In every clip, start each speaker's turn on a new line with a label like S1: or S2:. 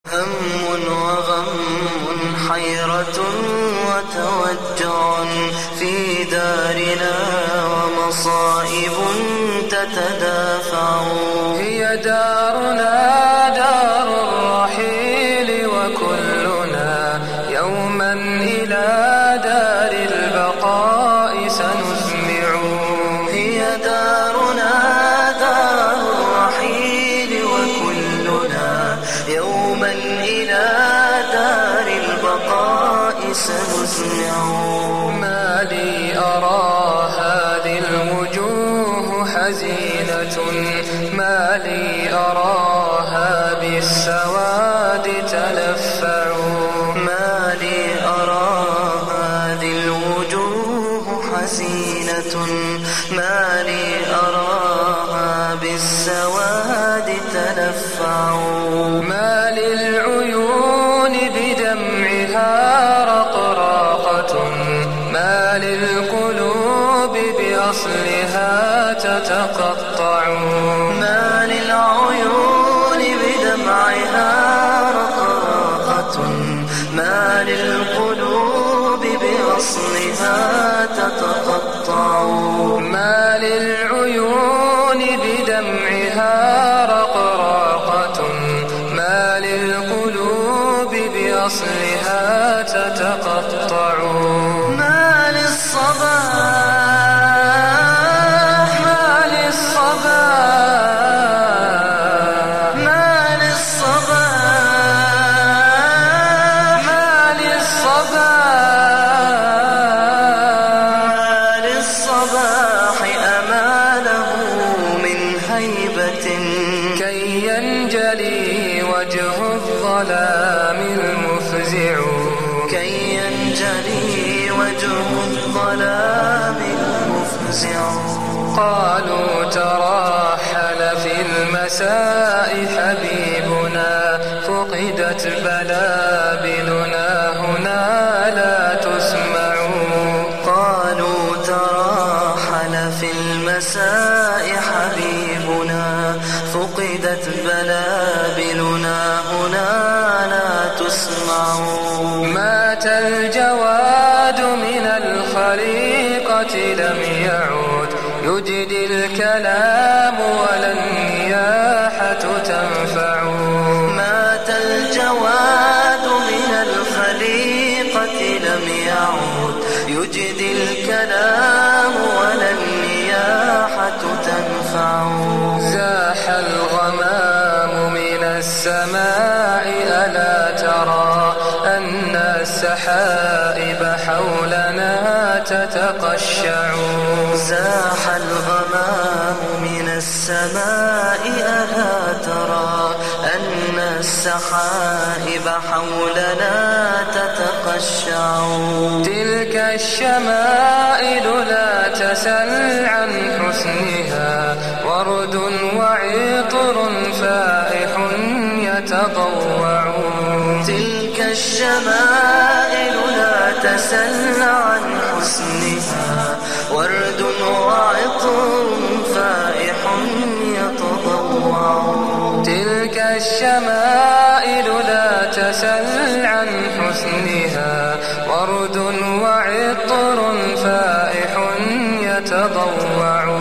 S1: هم وغم حيرة وتوجع في دارنا ومصائب تتدافع.
S2: هي دارنا دار الرحيل وكلنا يوما إلى دار البقاء سنزمع.
S1: هي دارنا دار الرحيل وكلنا يوما إلى دار البقاء سنزمع.
S2: ما لي أرى هذه الوجوه حزينة، ما لي أراها بالسواد تلفع.
S1: ما لي أرى هذه الوجوه حزينة، ما لي أراها بالسواد تلفع.
S2: ما للعيون بدمعها رقراقة، ما للقلوب بأصلها تتقطع.
S1: ما للعيون بدمعها رقراقة، ما للقلوب بأصلها تتقطع.
S2: ما للعيون بدمعها رقراقة، ما للقلوب بأصلها تتقطع.
S1: ما للصباح
S2: كي ينجلي وجه الظلام المفزع.
S1: كي ينجلي وجه الظلام المفزع.
S2: قالوا ترحل في المساء حبيبنا، فقدت بلابلنا هنا لا تسمع.
S1: قالوا ترحل في المساء حبيبنا، فقدت بلابلنا هنا لا تسمع.
S2: مات الجواد من الخليقة لم يعود، يجدي الكلام ولا النياحة تنفع.
S1: مات الجواد من الخليقة لم يعود، يجدي الكلام ولا النياحة تنفع.
S2: زاح الغمام من السماء، ألا ترى أن السحائب حولنا تتقشع.
S1: زاح الغمام من السماء، ألا ترى أن السحائب حولنا تتقشع.
S2: تلك الشمائل لا تسل عن حسنها، ورد وعطر فائح يتضوع.
S1: تلك الشمائل لا تسل عن حسنها، ورد وعطر فائح يتضوع.
S2: تلك الشمائل لا تسل عن حسنها، ورد وعطر فائح يتضوع.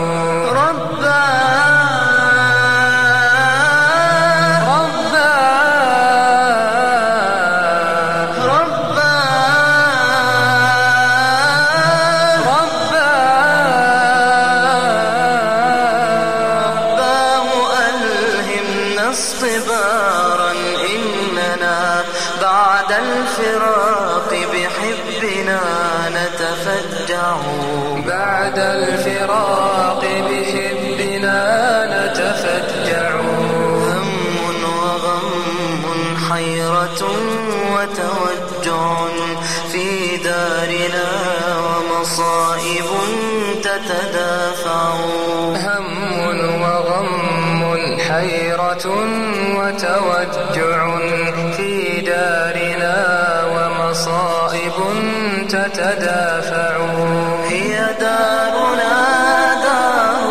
S1: اصطبارا إننا بعد الفراق بحبنا نتفجع.
S2: بعد الفراق بحبنا نتفجع.
S1: هم وغم حيرة وتوجع في دارنا ومصائب تتدافع.
S2: هم وغم حيرة وتوجع في دارنا ومصائب تتدافع.
S1: هي دارنا دار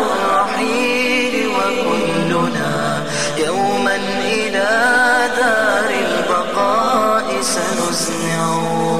S1: الرحيل وكلنا يوما إلى دار البقاء يسمعون